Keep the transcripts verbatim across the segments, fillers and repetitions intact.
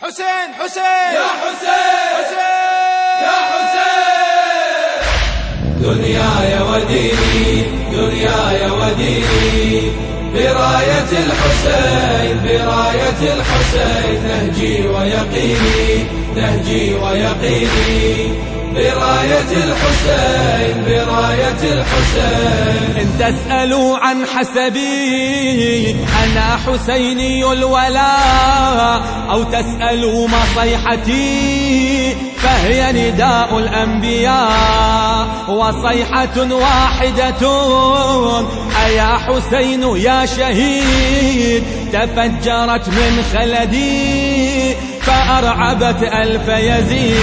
حسين حسين يا حسين حسين يا حسين. دنياي وديني دنياي وديني براية الحسين براية الحسين نهجي ويقيني نهجي ويقيني براية الحسين براية الحسين. إن تسألوا عن حسبي أنا حسيني الولاء أو تسألوا مصيحتي فهي نداء الأنبياء وصيحة واحدة أيا حسين يا شهيد تفجرت من خلدي فأرعبت ألف يزيد.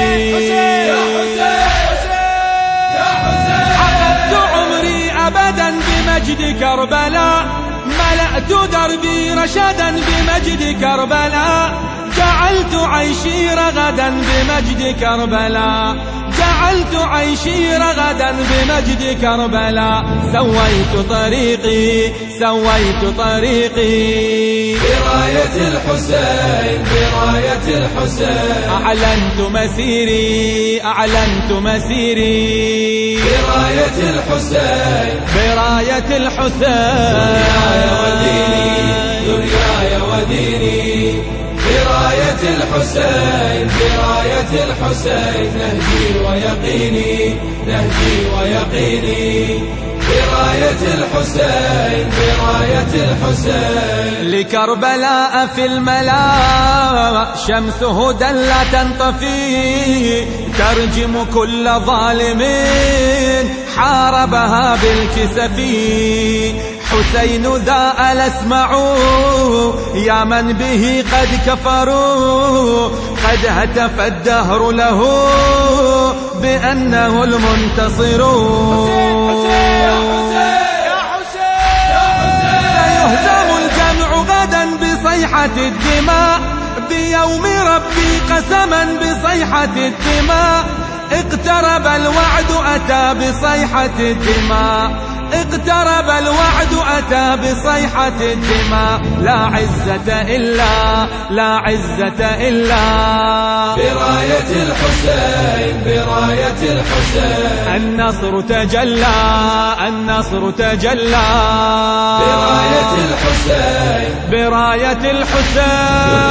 عقدت عمري أبدا بمجد كربلاء ملأت دربي رشدا بمجد كربلاء جعلت عيشي رغدا بمجد كربلاء جعلت عيشي رغدا بمجد كربلاء سويت طريقي سويت طريقي براية الحسين براية الحسين. أعلنت مسيري أعلنت مسيري براية الحسين براية الحسين. دنياي وديني دنياي وديني براية الحسين براية الحسين نهجي ويقيني نهجي ويقيني براية الحسين براية الحسين. لكربلاء في الملا شمس هدى لا تنطفي ترجم كل ظالم حاربها بالكسف. حسين ذا ألا اسمعوا يا من به قد كفروا قد هتف الدهر له بأنه المنتصر. سيهزم الجمع غدا بصيحة الدماء بيوم ربي قسما بصيحة الدماء اقترب الوعد أتى بصيحة الدماء اقترب الوعد أتى بصيحة الدماء. لا عزة إلا لا عزة إلا براية الحسين براية الحسين. النصر تجلى النصر تجلى براية الحسين براية الحسين.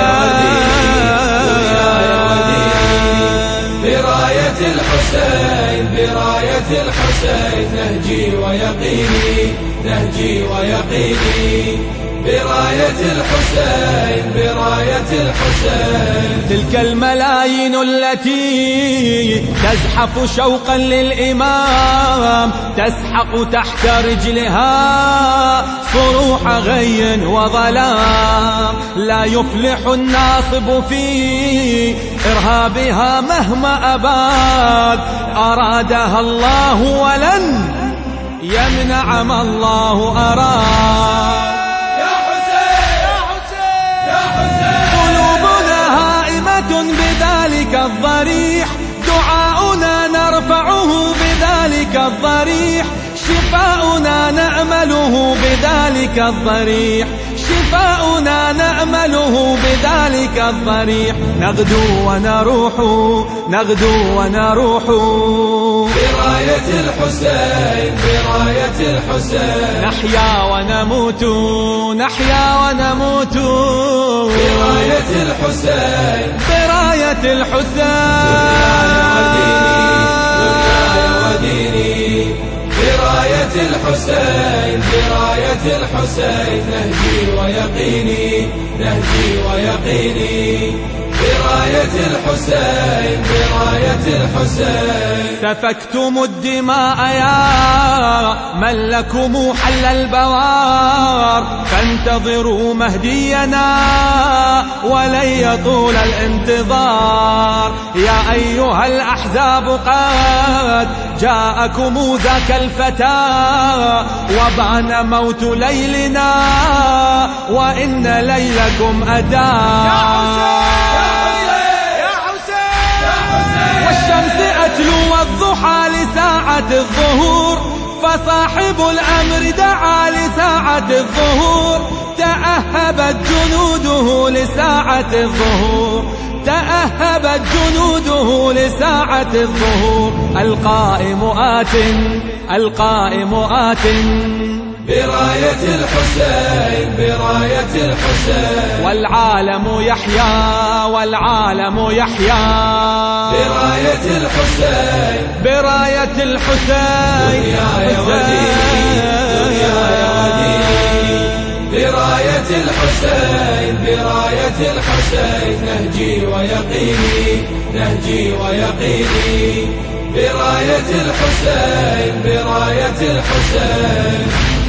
براية الحسين براية الحسين نهجي ويقيني نهجي ويقيني براية الحسين براية الحسين. تلك الملايين التي تزحف شوقا للإمام تسحق تحت رجلها صروح غي وظلام لا يفلح الناصب في إرهابها مهما أباد أرادها الله ولن يمنع ما الله أراد. بذلك الضريح دعاؤنا نرفعه بذلك الضريح شفاؤنا نأمله بذلك الضريح شفاؤنا نأمله بذلك الضريح. نغدو ونروح نغدو ونروح براية الحسين براية الحسين. نحيا ونموت نحيا ونموت براية الحسين براية الحسين. دنياي وديني براية الحسين براية الحسين نهجي ويقيني نهجي ويقيني براية الحسين براية الحسين. سفكتم الدماء يا من لكم حل البوار فانتظروا مهدينا ولن يطول الانتظار. يا أيها الأحزاب قد جاءكم ذاك الفتى وبان موت ليلنا وإن ليلكم أتى. والشمس أتلو والضحى لساعة الظهور فصاحب الأمر دعا لساعة الظهور تأهبت جنوده جنوده لساعة الظهور، تأهبت جنوده لساعة الظهور. القائم آت، القائم آت، براية الحسين، براية الحسين. والعالم يحيا، والعالم يحيا، براية الحسين، براية الحسين. دنياي وديني، دنياي وديني. براية الحسين، براية الحسين. نهجي ويقيني، نهجي ويقيني. براية الحسين، براية الحسين.